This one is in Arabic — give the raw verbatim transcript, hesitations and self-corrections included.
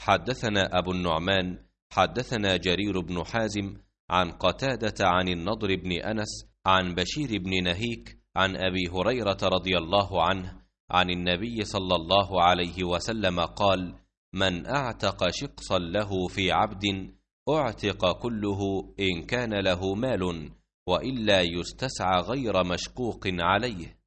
حدثنا أبو النعمان حدثنا جرير بن حازم عن قتادة عن النضر بن أنس عن بشير بن نهيك عن أبي هريرة رضي الله عنه عن النبي صلى الله عليه وسلم قال: من أعتق شقصا له في عبد أعتق كله إن كان له مال، وإلا يستسعى غير مشقوق عليه.